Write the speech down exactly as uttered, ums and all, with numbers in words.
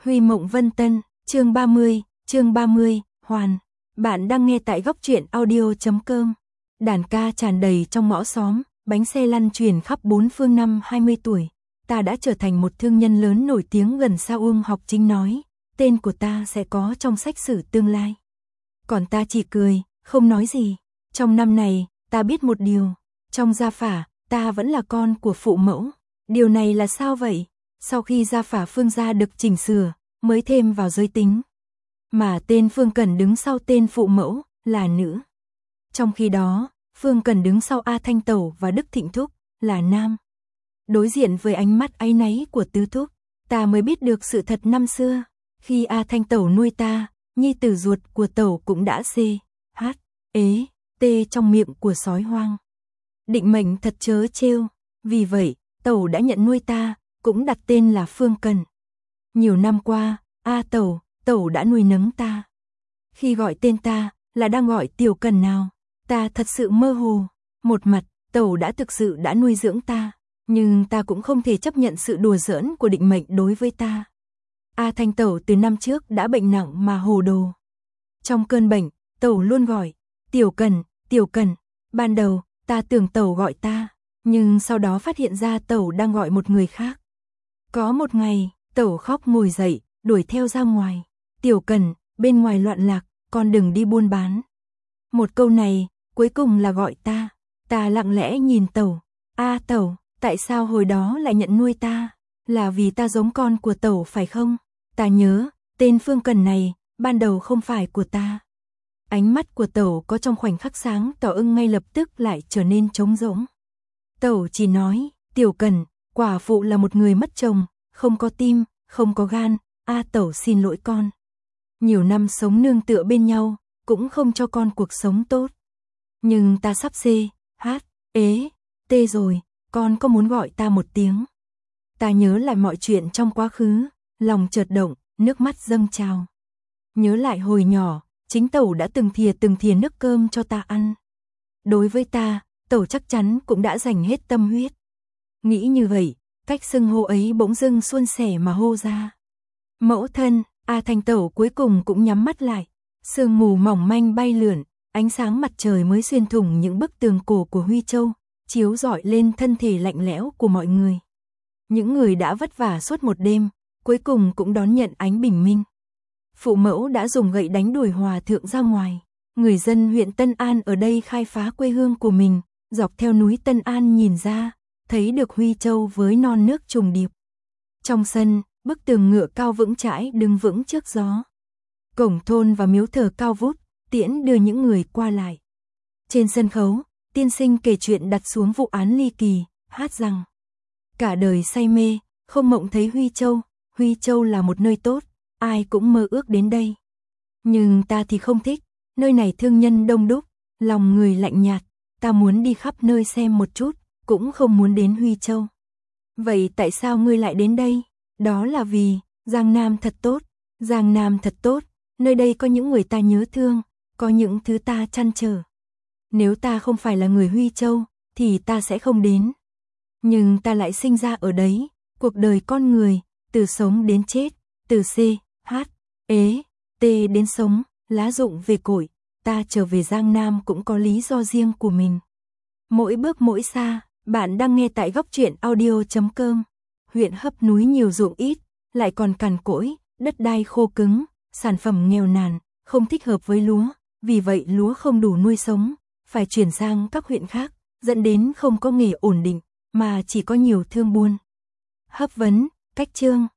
Huy Mộng Vân Tân, chương ba mươi, chương ba mươi, Hoàn. Bạn đang nghe tại góc truyện audio chấm com. Đàn ca tràn đầy trong ngõ xóm, bánh xe lăn truyền khắp bốn phương. Năm hai mươi tuổi, ta đã trở thành một thương nhân lớn nổi tiếng gần xa. Uông Học Chính nói, tên của ta sẽ có trong sách sử tương lai. Còn ta chỉ cười, không nói gì. Trong năm này, ta biết một điều, trong gia phả, ta vẫn là con của phụ mẫu. Điều này là sao vậy? Sau khi gia phả Phương gia được chỉnh sửa, mới thêm vào giới tính. Mà tên Phương Cẩn đứng sau tên phụ mẫu, là nữ. Trong khi đó, Phương Cẩn đứng sau A Thanh Tẩu và Đức Thịnh Thúc, là nam. Đối diện với ánh mắt áy náy của tứ thúc, ta mới biết được sự thật năm xưa. Khi A Thanh Tẩu nuôi ta, nhi tử ruột của Tẩu cũng đã c, h, ế, t trong miệng của sói hoang. Định mệnh thật trớ trêu, vì vậy, Tẩu đã nhận nuôi ta, cũng đặt tên là Phương Cẩn. Nhiều năm qua, A Tẩu, Tẩu đã nuôi nấng ta. Khi gọi tên ta, là đang gọi Tiểu Cẩn nào? Ta thật sự mơ hồ. Một mặt, Tẩu đã thực sự đã nuôi dưỡng ta, nhưng ta cũng không thể chấp nhận sự đùa giỡn của định mệnh đối với ta. A Thanh Tẩu từ năm trước đã bệnh nặng mà hồ đồ. Trong cơn bệnh, Tẩu luôn gọi Tiểu Cẩn, Tiểu Cẩn. Ban đầu, ta tưởng Tẩu gọi ta, nhưng sau đó phát hiện ra Tẩu đang gọi một người khác. Có một ngày, Tẩu khóc ngồi dậy, đuổi theo ra ngoài. Tiểu Cẩn, bên ngoài loạn lạc, con đừng đi buôn bán. Một câu này, cuối cùng là gọi ta. Ta lặng lẽ nhìn Tẩu. A Tẩu, tại sao hồi đó lại nhận nuôi ta? Là vì ta giống con của Tẩu phải không? Ta nhớ, tên Phương Cẩn này, ban đầu không phải của ta. Ánh mắt của Tẩu có trong khoảnh khắc sáng tỏ ưng ngay lập tức lại trở nên trống rỗng. Tẩu chỉ nói, Tiểu Cẩn, quả phụ là một người mất chồng, không có tim, không có gan. A Tẩu xin lỗi con. Nhiều năm sống nương tựa bên nhau, cũng không cho con cuộc sống tốt. Nhưng ta sắp c, h, ế, t rồi, con có muốn gọi ta một tiếng? Ta nhớ lại mọi chuyện trong quá khứ, lòng chợt động, nước mắt dâng trào. Nhớ lại hồi nhỏ, chính Tẩu đã từng thìa từng thìa nước cơm cho ta ăn. Đối với ta, Tẩu chắc chắn cũng đã dành hết tâm huyết. Nghĩ như vậy, cách xưng hô ấy bỗng dưng suôn sẻ mà hô ra. Mẫu thân. A Thanh Tẩu cuối cùng cũng nhắm mắt lại. Sương mù mỏng manh bay lượn, ánh sáng mặt trời mới xuyên thủng những bức tường cổ của Huy Châu, chiếu rọi lên thân thể lạnh lẽo của mọi người. Những người đã vất vả suốt một đêm, cuối cùng cũng đón nhận ánh bình minh. Phụ mẫu đã dùng gậy đánh đuổi hòa thượng ra ngoài. Người dân huyện Tân An ở đây khai phá quê hương của mình, dọc theo núi Tân An nhìn ra, thấy được Huy Châu với non nước trùng điệp. Trong sân, bức tường ngựa cao vững chãi đứng vững trước gió. Cổng thôn và miếu thờ cao vút, tiễn đưa những người qua lại. Trên sân khấu, tiên sinh kể chuyện đặt xuống vụ án ly kỳ, hát rằng cả đời say mê, không mộng thấy Huy Châu. Huy Châu là một nơi tốt, ai cũng mơ ước đến đây. Nhưng ta thì không thích, nơi này thương nhân đông đúc, lòng người lạnh nhạt, ta muốn đi khắp nơi xem một chút, cũng không muốn đến Huy Châu. Vậy tại sao ngươi lại đến đây? Đó là vì, Giang Nam thật tốt, Giang Nam thật tốt, nơi đây có những người ta nhớ thương, có những thứ ta trăn trở. Nếu ta không phải là người Huy Châu, thì ta sẽ không đến. Nhưng ta lại sinh ra ở đấy, cuộc đời con người, từ sống đến chết, từ c, h, ế, t đến sống, lá rụng về cội, ta trở về Giang Nam cũng có lý do riêng của mình. Mỗi bước mỗi xa, bạn đang nghe tại góc truyện audio chấm com. Huyện Hấp núi nhiều ruộng ít, lại còn cằn cỗi, đất đai khô cứng, sản phẩm nghèo nàn, không thích hợp với lúa, vì vậy lúa không đủ nuôi sống, phải chuyển sang các huyện khác, dẫn đến không có nghề ổn định, mà chỉ có nhiều thương buôn. Hấp vấn, cách chương.